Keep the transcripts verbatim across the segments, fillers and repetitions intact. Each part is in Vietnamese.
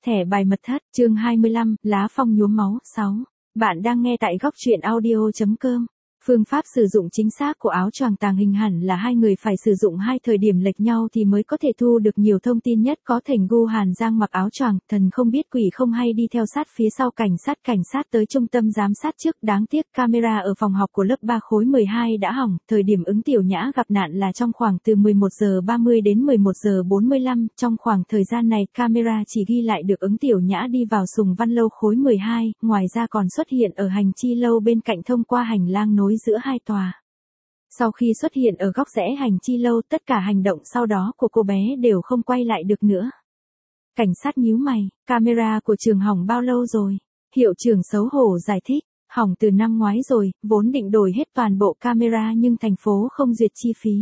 Thẻ bài mật thất, chương hai mươi lăm, lá phong nhuốm máu, sáu. Bạn đang nghe tại góc truyện audio chấm com. Phương pháp sử dụng chính xác của áo choàng tàng hình hẳn là hai người phải sử dụng hai thời điểm lệch nhau thì mới có thể thu được nhiều thông tin nhất. Có Thành Gu Hàn Giang mặc áo choàng, thần không biết quỷ không hay đi theo sát phía sau cảnh sát. Cảnh sát tới trung tâm giám sát trước, đáng tiếc camera ở phòng học của lớp ba khối mười hai đã hỏng. Thời điểm Ứng Tiểu Nhã gặp nạn là trong khoảng từ mười một giờ ba mươi đến mười một giờ bốn mươi lăm. Trong khoảng thời gian này camera chỉ ghi lại được Ứng Tiểu Nhã đi vào Sùng Văn Lâu khối mười hai, ngoài ra còn xuất hiện ở hành chi lâu bên cạnh thông qua hành lang nối giữa hai tòa. Sau khi xuất hiện ở góc rẽ hành chi lâu, tất cả hành động sau đó của cô bé đều không quay lại được nữa. Cảnh sát nhíu mày, camera của trường hỏng bao lâu rồi? Hiệu trưởng xấu hổ giải thích, hỏng từ năm ngoái rồi, vốn định đổi hết toàn bộ camera nhưng thành phố không duyệt chi phí.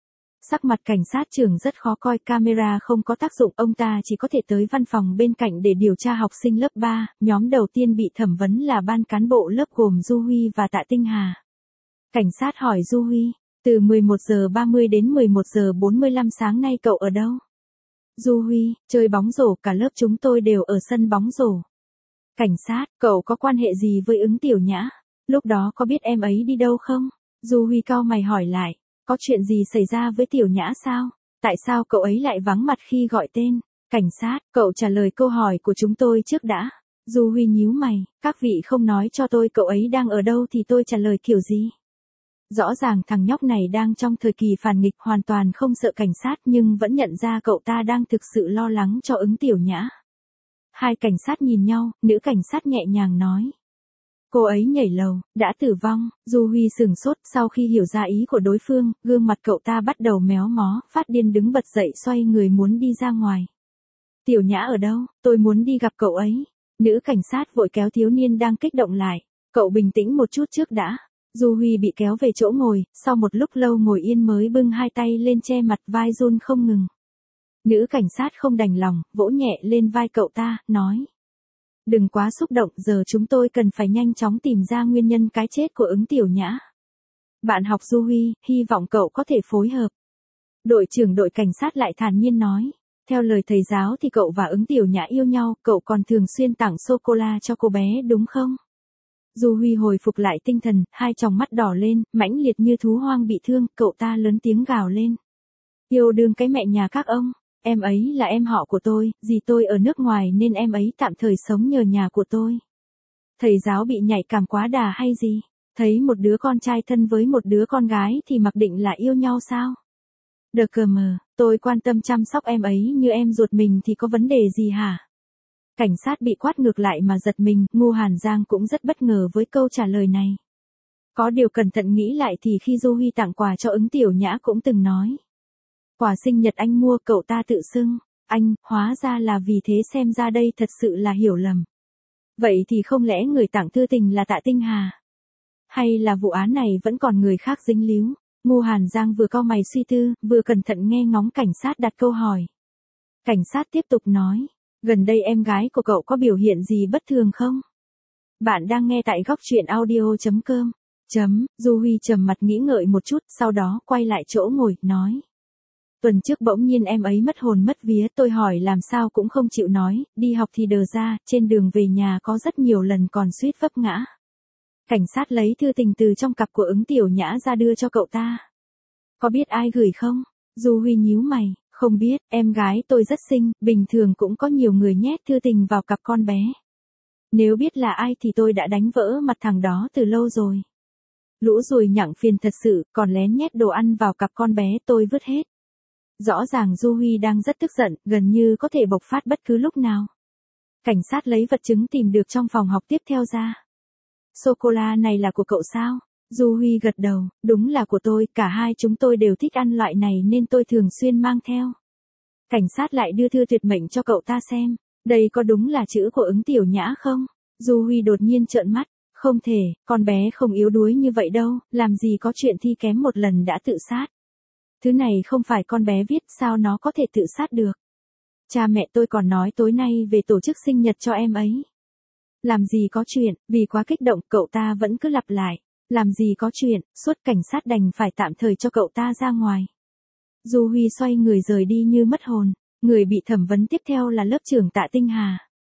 Sắc mặt cảnh sát trưởng rất khó coi, camera không có tác dụng, ông ta chỉ có thể tới văn phòng bên cạnh để điều tra học sinh lớp ba. Nhóm đầu tiên bị thẩm vấn là ban cán bộ lớp gồm Du Huy và Tạ Tinh Hà. Cảnh sát hỏi Du Huy, từ mười một giờ ba mươi đến mười một giờ bốn mươi lăm sáng nay cậu ở đâu? Du Huy, chơi bóng rổ, cả lớp chúng tôi đều ở sân bóng rổ. Cảnh sát, cậu có quan hệ gì với Ứng Tiểu Nhã? Lúc đó có biết em ấy đi đâu không? Du Huy cau mày hỏi lại, có chuyện gì xảy ra với Tiểu Nhã sao? Tại sao cậu ấy lại vắng mặt khi gọi tên? Cảnh sát, cậu trả lời câu hỏi của chúng tôi trước đã. Du Huy nhíu mày, các vị không nói cho tôi cậu ấy đang ở đâu thì tôi trả lời kiểu gì? Rõ ràng thằng nhóc này đang trong thời kỳ phản nghịch, hoàn toàn không sợ cảnh sát nhưng vẫn nhận ra cậu ta đang thực sự lo lắng cho Ứng Tiểu Nhã. Hai cảnh sát nhìn nhau, nữ cảnh sát nhẹ nhàng nói. Cô ấy nhảy lầu, đã tử vong. Du Huy sửng sốt, sau khi hiểu ra ý của đối phương, gương mặt cậu ta bắt đầu méo mó, phát điên đứng bật dậy xoay người muốn đi ra ngoài. Tiểu Nhã ở đâu? Tôi muốn đi gặp cậu ấy. Nữ cảnh sát vội kéo thiếu niên đang kích động lại. Cậu bình tĩnh một chút trước đã. Du Huy bị kéo về chỗ ngồi, sau một lúc lâu ngồi yên mới bưng hai tay lên che mặt, vai run không ngừng. Nữ cảnh sát không đành lòng, vỗ nhẹ lên vai cậu ta, nói. Đừng quá xúc động, giờ chúng tôi cần phải nhanh chóng tìm ra nguyên nhân cái chết của Ứng Tiểu Nhã. Bạn học Du Huy, hy vọng cậu có thể phối hợp. Đội trưởng đội cảnh sát lại thản nhiên nói. Theo lời thầy giáo thì cậu và Ứng Tiểu Nhã yêu nhau, cậu còn thường xuyên tặng sô-cô-la cho cô bé đúng không? Du Huy hồi phục lại tinh thần, hai tròng mắt đỏ lên, mãnh liệt như thú hoang bị thương, cậu ta lớn tiếng gào lên. Yêu đương cái mẹ nhà các ông, em ấy là em họ của tôi, dì tôi ở nước ngoài nên em ấy tạm thời sống nhờ nhà của tôi. Thầy giáo bị nhạy cảm quá đà hay gì? Thấy một đứa con trai thân với một đứa con gái thì mặc định là yêu nhau sao? Đờ cờ mờ, tôi quan tâm chăm sóc em ấy như em ruột mình thì có vấn đề gì hả? Cảnh sát bị quát ngược lại mà giật mình, Ngu Hàn Giang cũng rất bất ngờ với câu trả lời này. Có điều cẩn thận nghĩ lại thì khi Du Huy tặng quà cho Ứng Tiểu Nhã cũng từng nói. Quà sinh nhật anh mua, cậu ta tự xưng, anh, hóa ra là vì thế, xem ra đây thật sự là hiểu lầm. Vậy thì không lẽ người tặng thư tình là Tạ Tinh Hà? Hay là vụ án này vẫn còn người khác dính líu? Ngu Hàn Giang vừa cau mày suy tư, vừa cẩn thận nghe ngóng cảnh sát đặt câu hỏi. Cảnh sát tiếp tục nói. Gần đây em gái của cậu có biểu hiện gì bất thường không? Bạn đang nghe tại góc truyện audio chấm com. Chấm, Du Huy trầm mặt nghĩ ngợi một chút, sau đó quay lại chỗ ngồi, nói. Tuần trước bỗng nhiên em ấy mất hồn mất vía, tôi hỏi làm sao cũng không chịu nói, đi học thì đờ ra, trên đường về nhà có rất nhiều lần còn suýt vấp ngã. Cảnh sát lấy thư tình từ trong cặp của Ứng Tiểu Nhã ra đưa cho cậu ta. Có biết ai gửi không? Du Huy nhíu mày. Không biết, em gái tôi rất xinh, bình thường cũng có nhiều người nhét thư tình vào cặp con bé. Nếu biết là ai thì tôi đã đánh vỡ mặt thằng đó từ lâu rồi. Lũ ruồi nhặng phiền thật sự, còn lén nhét đồ ăn vào cặp con bé, tôi vứt hết. Rõ ràng Du Huy đang rất tức giận, gần như có thể bộc phát bất cứ lúc nào. Cảnh sát lấy vật chứng tìm được trong phòng học tiếp theo ra. Sô-cô-la này là của cậu sao? Du Huy gật đầu, đúng là của tôi, cả hai chúng tôi đều thích ăn loại này nên tôi thường xuyên mang theo. Cảnh sát lại đưa thư tuyệt mệnh cho cậu ta xem, đây có đúng là chữ của Ứng Tiểu Nhã không? Du Huy đột nhiên trợn mắt, không thể, con bé không yếu đuối như vậy đâu, làm gì có chuyện thi kém một lần đã tự sát. Thứ này không phải con bé viết, sao nó có thể tự sát được? Cha mẹ tôi còn nói tối nay về tổ chức sinh nhật cho em ấy. Làm gì có chuyện, vì quá kích động cậu ta vẫn cứ lặp lại. Làm gì có chuyện, suốt cảnh sát đành phải tạm thời cho cậu ta ra ngoài. Du Huy xoay người rời đi như mất hồn, người bị thẩm vấn tiếp theo là lớp trưởng Tạ Tinh Hà.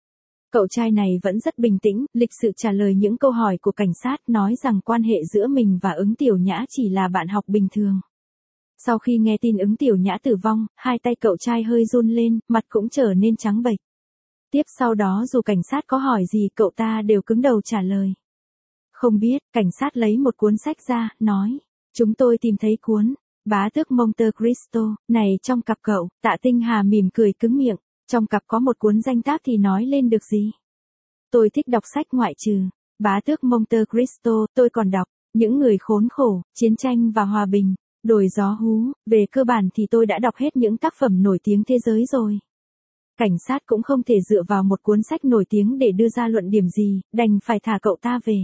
Cậu trai này vẫn rất bình tĩnh, lịch sự trả lời những câu hỏi của cảnh sát, nói rằng quan hệ giữa mình và Ứng Tiểu Nhã chỉ là bạn học bình thường. Sau khi nghe tin Ứng Tiểu Nhã tử vong, hai tay cậu trai hơi run lên, mặt cũng trở nên trắng bệch. Tiếp sau đó dù cảnh sát có hỏi gì cậu ta đều cứng đầu trả lời. Không biết, cảnh sát lấy một cuốn sách ra, nói. Chúng tôi tìm thấy cuốn Bá tước Monte Cristo này trong cặp cậu. Tạ Tinh Hà mỉm cười cứng miệng. Trong cặp có một cuốn danh tác thì nói lên được gì. Tôi thích đọc sách ngoại trừ Bá tước Monte Cristo, tôi còn đọc Những người khốn khổ, Chiến tranh và hòa bình, Đồi gió hú. Về cơ bản thì tôi đã đọc hết những tác phẩm nổi tiếng thế giới rồi. Cảnh sát cũng không thể dựa vào một cuốn sách nổi tiếng để đưa ra luận điểm gì, đành phải thả cậu ta về.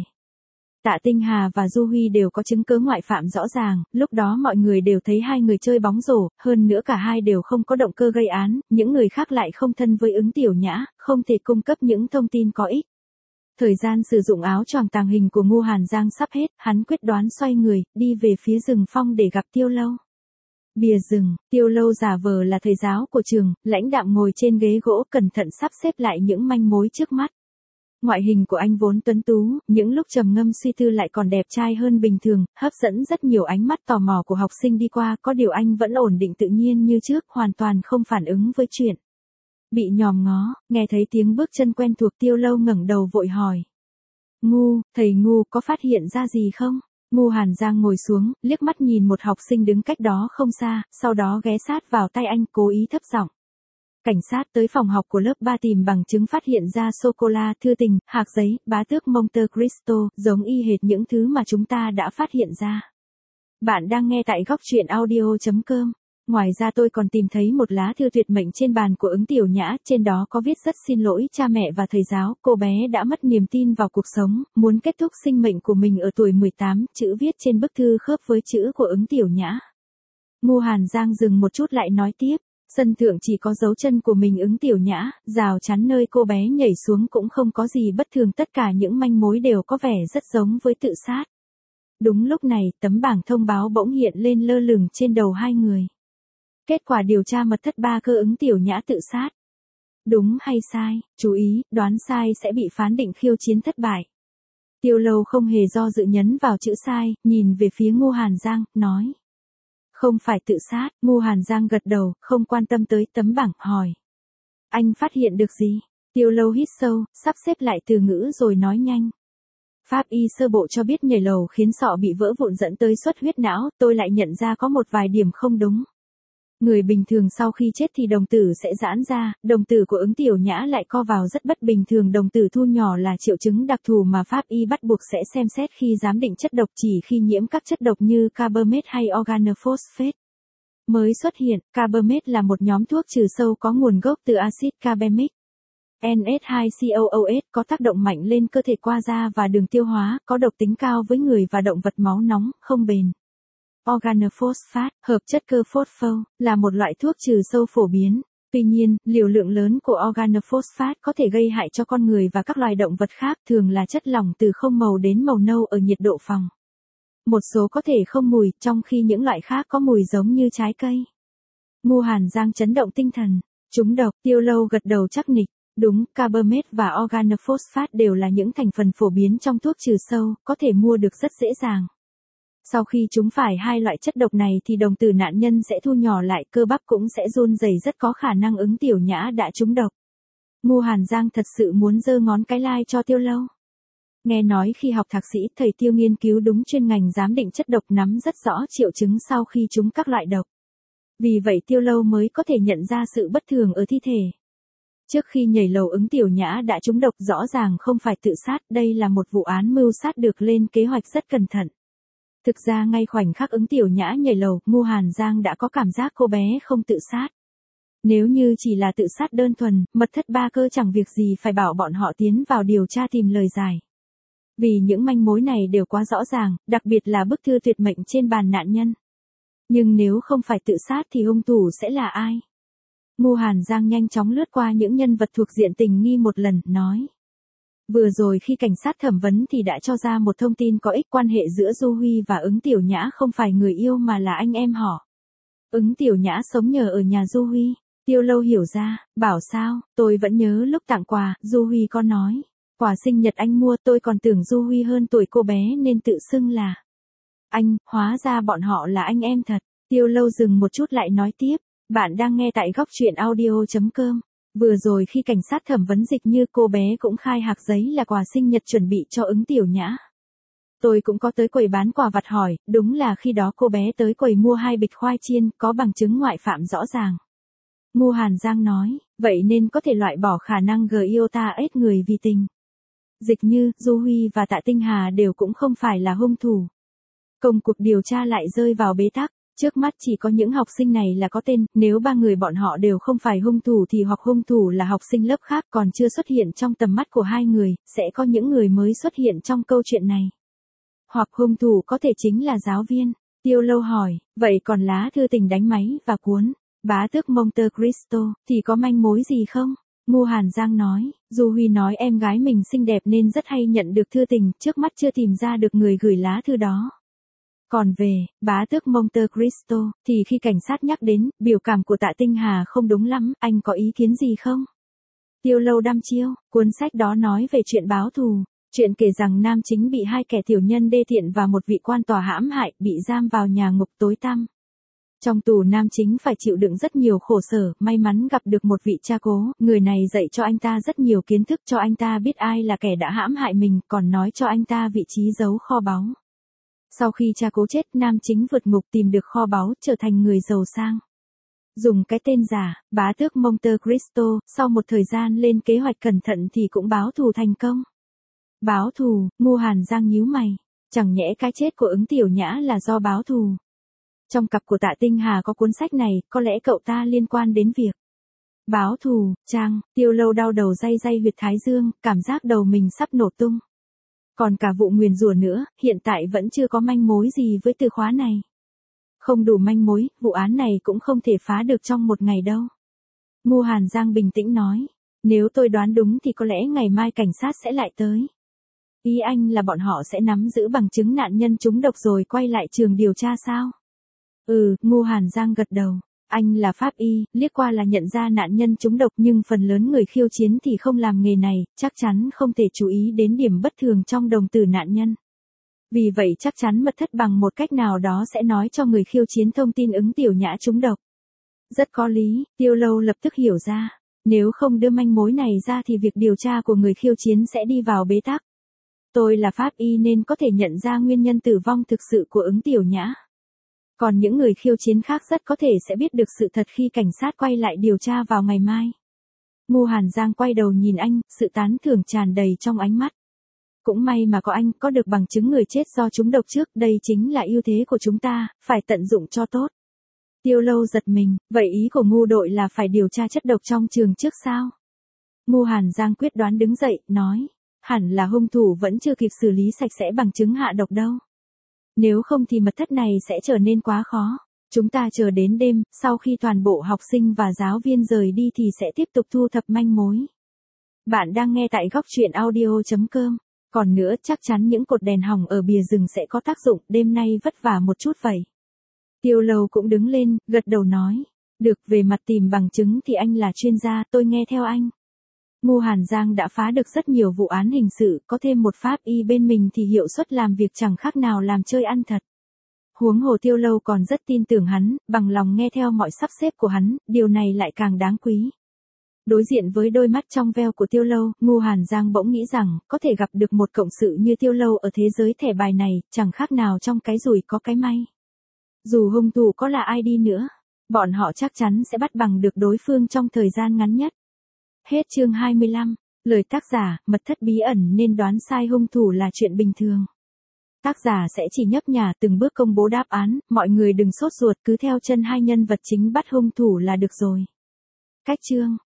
Tạ Tinh Hà và Du Huy đều có chứng cứ ngoại phạm rõ ràng, lúc đó mọi người đều thấy hai người chơi bóng rổ, hơn nữa cả hai đều không có động cơ gây án, những người khác lại không thân với Ứng Tiểu Nhã, không thể cung cấp những thông tin có ích. Thời gian sử dụng áo choàng tàng hình của Ngô Hàn Giang sắp hết, hắn quyết đoán xoay người, đi về phía rừng phong để gặp Tiêu Lâu. Bìa rừng, Tiêu Lâu giả vờ là thầy giáo của trường, lãnh đạm ngồi trên ghế gỗ cẩn thận sắp xếp lại những manh mối trước mắt. Ngoại hình của anh vốn tuấn tú, những lúc trầm ngâm suy tư lại còn đẹp trai hơn bình thường, hấp dẫn rất nhiều ánh mắt tò mò của học sinh đi qua, có điều anh vẫn ổn định tự nhiên như trước, hoàn toàn không phản ứng với chuyện bị nhòm ngó. Nghe thấy tiếng bước chân quen thuộc, Tiêu Lâu ngẩng đầu vội hỏi. Ngu, thầy Ngu có phát hiện ra gì không? Ngô Hàn Giang ngồi xuống, liếc mắt nhìn một học sinh đứng cách đó không xa, sau đó ghé sát vào tay anh, cố ý thấp giọng. Cảnh sát tới phòng học của lớp ba tìm bằng chứng phát hiện ra sô-cô-la, thư tình, hạc giấy, Bá tước Monte Cristo, giống y hệt những thứ mà chúng ta đã phát hiện ra. Bạn đang nghe tại góc truyện audio chấm com. Ngoài ra tôi còn tìm thấy một lá thư tuyệt mệnh trên bàn của Ứng Tiểu Nhã, trên đó có viết rất xin lỗi cha mẹ và thầy giáo, cô bé đã mất niềm tin vào cuộc sống, muốn kết thúc sinh mệnh của mình ở tuổi mười tám, chữ viết trên bức thư khớp với chữ của Ứng Tiểu Nhã. Ngô Hàn Giang dừng một chút lại nói tiếp, sân thượng chỉ có dấu chân của mình Ứng Tiểu Nhã, rào chắn nơi cô bé nhảy xuống cũng không có gì bất thường, tất cả những manh mối đều có vẻ rất giống với tự sát. Đúng lúc này, tấm bảng thông báo bỗng hiện lên lơ lửng trên đầu hai người. Kết quả điều tra mật thất ba cơ Ứng Tiểu Nhã tự sát. Đúng hay sai, chú ý, đoán sai sẽ bị phán định khiêu chiến thất bại. Tiêu Lâu không hề do dự nhấn vào chữ sai, nhìn về phía Ngô Hàn Giang, nói. Không phải tự sát, Ngô Hàn Giang gật đầu, không quan tâm tới tấm bảng, hỏi. Anh phát hiện được gì? Tiêu Lâu hít sâu, sắp xếp lại từ ngữ rồi nói nhanh. Pháp y sơ bộ cho biết nhảy lầu khiến sọ bị vỡ vụn dẫn tới xuất huyết não, tôi lại nhận ra có một vài điểm không đúng. Người bình thường sau khi chết thì đồng tử sẽ giãn ra, đồng tử của Ứng Tiểu Nhã lại co vào rất bất bình thường, đồng tử thu nhỏ là triệu chứng đặc thù mà pháp y bắt buộc sẽ xem xét khi giám định chất độc, chỉ khi nhiễm các chất độc như carbamet hay organophosphate. Mới xuất hiện, carbamet là một nhóm thuốc trừ sâu có nguồn gốc từ axit carbamic. en ét hai C O O S có tác động mạnh lên cơ thể qua da và đường tiêu hóa, có độc tính cao với người và động vật, máu nóng, không bền. Organophosphate, hợp chất cơ phosphor, là một loại thuốc trừ sâu phổ biến. Tuy nhiên, liều lượng lớn của organophosphate có thể gây hại cho con người và các loài động vật khác, thường là chất lỏng từ không màu đến màu nâu ở nhiệt độ phòng. Một số có thể không mùi, trong khi những loại khác có mùi giống như trái cây. Ngô Hàn Giang chấn động tinh thần. Chúng độc, Tiêu Lâu gật đầu chắc nịch. Đúng, carbamet và organophosphate đều là những thành phần phổ biến trong thuốc trừ sâu, có thể mua được rất dễ dàng. Sau khi chúng phải hai loại chất độc này thì đồng tử nạn nhân sẽ thu nhỏ lại, cơ bắp cũng sẽ run rẩy, rất có khả năng Ứng Tiểu Nhã đã trúng độc. Ngô Hàn Giang thật sự muốn giơ ngón cái lai cho Tiêu Lâu. Nghe nói khi học thạc sĩ, thầy Tiêu nghiên cứu đúng chuyên ngành giám định chất độc, nắm rất rõ triệu chứng sau khi trúng các loại độc. Vì vậy Tiêu Lâu mới có thể nhận ra sự bất thường ở thi thể. Trước khi nhảy lầu Ứng Tiểu Nhã đã trúng độc, rõ ràng không phải tự sát, đây là một vụ án mưu sát được lên kế hoạch rất cẩn thận. Thực ra ngay khoảnh khắc Ứng Tiểu Nhã nhảy lầu, Ngô Hàn Giang đã có cảm giác cô bé không tự sát. Nếu như chỉ là tự sát đơn thuần, mật thất ba cơ chẳng việc gì phải bảo bọn họ tiến vào điều tra tìm lời giải. Vì những manh mối này đều quá rõ ràng, đặc biệt là bức thư tuyệt mệnh trên bàn nạn nhân. Nhưng nếu không phải tự sát thì hung thủ sẽ là ai? Ngô Hàn Giang nhanh chóng lướt qua những nhân vật thuộc diện tình nghi một lần, nói. Vừa rồi khi cảnh sát thẩm vấn thì đã cho ra một thông tin có ích, quan hệ giữa Du Huy và Ứng Tiểu Nhã không phải người yêu mà là anh em họ. Ứng Tiểu Nhã sống nhờ ở nhà Du Huy. Tiêu Lâu hiểu ra, bảo sao, tôi vẫn nhớ lúc tặng quà, Du Huy có nói. Quà sinh nhật anh mua, tôi còn tưởng Du Huy hơn tuổi cô bé nên tự xưng là anh, hóa ra bọn họ là anh em thật. Tiêu Lâu dừng một chút lại nói tiếp, bạn đang nghe tại góc truyện audio.com. Vừa rồi khi cảnh sát thẩm vấn Dịch Như, cô bé cũng khai hạc giấy là quà sinh nhật chuẩn bị cho Ứng Tiểu Nhã. Tôi cũng có tới quầy bán quà vặt hỏi, đúng là khi đó cô bé tới quầy mua hai bịch khoai chiên, có bằng chứng ngoại phạm rõ ràng. Ngô Hàn Giang nói, vậy nên có thể loại bỏ khả năng G I O T A ết người vì tình. Dịch Như, Du Huy và Tạ Tinh Hà đều cũng không phải là hung thủ. Công cuộc điều tra lại rơi vào bế tắc, trước mắt chỉ có những học sinh này là có tên, nếu ba người bọn họ đều không phải hung thủ thì hoặc hung thủ là học sinh lớp khác còn chưa xuất hiện trong tầm mắt của hai người, sẽ có những người mới xuất hiện trong câu chuyện này. Hoặc hung thủ có thể chính là giáo viên. Tiêu Lâu hỏi, vậy còn lá thư tình đánh máy và cuốn Bá tước Monte Cristo thì có manh mối gì không? Ngô Hàn Giang nói, Du Huy nói em gái mình xinh đẹp nên rất hay nhận được thư tình, trước mắt chưa tìm ra được người gửi lá thư đó. Còn về Bá tước Monte Cristo thì khi cảnh sát nhắc đến, biểu cảm của Tạ Tinh Hà không đúng lắm, anh có ý kiến gì không? Tiêu Lâu đăm chiêu, cuốn sách đó nói về chuyện báo thù. Chuyện kể rằng nam chính bị hai kẻ tiểu nhân đê tiện và một vị quan tòa hãm hại, bị giam vào nhà ngục tối tăm. Trong tù nam chính phải chịu đựng rất nhiều khổ sở, may mắn gặp được một vị cha cố, người này dạy cho anh ta rất nhiều kiến thức, cho anh ta biết ai là kẻ đã hãm hại mình, còn nói cho anh ta vị trí giấu kho báu. Sau khi cha cố chết, nam chính vượt ngục tìm được kho báu, trở thành người giàu sang. Dùng cái tên giả, Bá tước Monte Cristo, sau một thời gian lên kế hoạch cẩn thận thì cũng báo thù thành công. Báo thù, Ngô Hàn Giang nhíu mày, chẳng nhẽ cái chết của Ứng Tiểu Nhã là do báo thù. Trong cặp của Tạ Tinh Hà có cuốn sách này, có lẽ cậu ta liên quan đến việc báo thù. Trang, Tiêu Lâu đau đầu day day huyệt thái dương, cảm giác đầu mình sắp nổ tung. Còn cả vụ nguyền rủa nữa, hiện tại vẫn chưa có manh mối gì với từ khóa này. Không đủ manh mối, vụ án này cũng không thể phá được trong một ngày đâu. Ngô Hàn Giang bình tĩnh nói, nếu tôi đoán đúng thì có lẽ ngày mai cảnh sát sẽ lại tới. Ý anh là bọn họ sẽ nắm giữ bằng chứng nạn nhân trúng độc rồi quay lại trường điều tra sao? Ừ, Ngô Hàn Giang gật đầu. Anh là pháp y, liếc qua là nhận ra nạn nhân trúng độc, nhưng phần lớn người khiêu chiến thì không làm nghề này, chắc chắn không thể chú ý đến điểm bất thường trong đồng tử nạn nhân. Vì vậy chắc chắn mật thất bằng một cách nào đó sẽ nói cho người khiêu chiến thông tin Ứng Tiểu Nhã trúng độc. Rất có lý, Tiêu Lâu lập tức hiểu ra. Nếu không đưa manh mối này ra thì việc điều tra của người khiêu chiến sẽ đi vào bế tắc. Tôi là pháp y nên có thể nhận ra nguyên nhân tử vong thực sự của Ứng Tiểu Nhã. Còn những người khiêu chiến khác rất có thể sẽ biết được sự thật khi cảnh sát quay lại điều tra vào ngày mai. Ngô Hàn Giang quay đầu nhìn anh, sự tán thưởng tràn đầy trong ánh mắt. Cũng may mà có anh, có được bằng chứng người chết do trúng độc trước, đây chính là ưu thế của chúng ta, phải tận dụng cho tốt. Tiêu Lâu giật mình, vậy ý của Ngô đội là phải điều tra chất độc trong trường trước sao? Ngô Hàn Giang quyết đoán đứng dậy, nói, hẳn là hung thủ vẫn chưa kịp xử lý sạch sẽ bằng chứng hạ độc đâu. Nếu không thì mật thất này sẽ trở nên quá khó. Chúng ta chờ đến đêm, sau khi toàn bộ học sinh và giáo viên rời đi thì sẽ tiếp tục thu thập manh mối. Bạn đang nghe tại góc truyện audio.com. Còn nữa, chắc chắn những cột đèn hỏng ở bìa rừng sẽ có tác dụng, đêm nay vất vả một chút vậy. Tiêu Lâu cũng đứng lên, gật đầu nói. Được, về mặt tìm bằng chứng thì anh là chuyên gia, tôi nghe theo anh. Ngô Hàn Giang đã phá được rất nhiều vụ án hình sự, có thêm một pháp y bên mình thì hiệu suất làm việc chẳng khác nào làm chơi ăn thật. Huống hồ Tiêu Lâu còn rất tin tưởng hắn, bằng lòng nghe theo mọi sắp xếp của hắn, điều này lại càng đáng quý. Đối diện với đôi mắt trong veo của Tiêu Lâu, Ngô Hàn Giang bỗng nghĩ rằng, có thể gặp được một cộng sự như Tiêu Lâu ở thế giới thẻ bài này, chẳng khác nào trong cái rủi có cái may. Dù hung thủ có là ai đi nữa, bọn họ chắc chắn sẽ bắt bằng được đối phương trong thời gian ngắn nhất. Hết chương hai mươi lăm, lời tác giả, mật thất bí ẩn nên đoán sai hung thủ là chuyện bình thường. Tác giả sẽ chỉ nhấp nhả từng bước công bố đáp án, mọi người đừng sốt ruột, cứ theo chân hai nhân vật chính bắt hung thủ là được rồi. Cách chương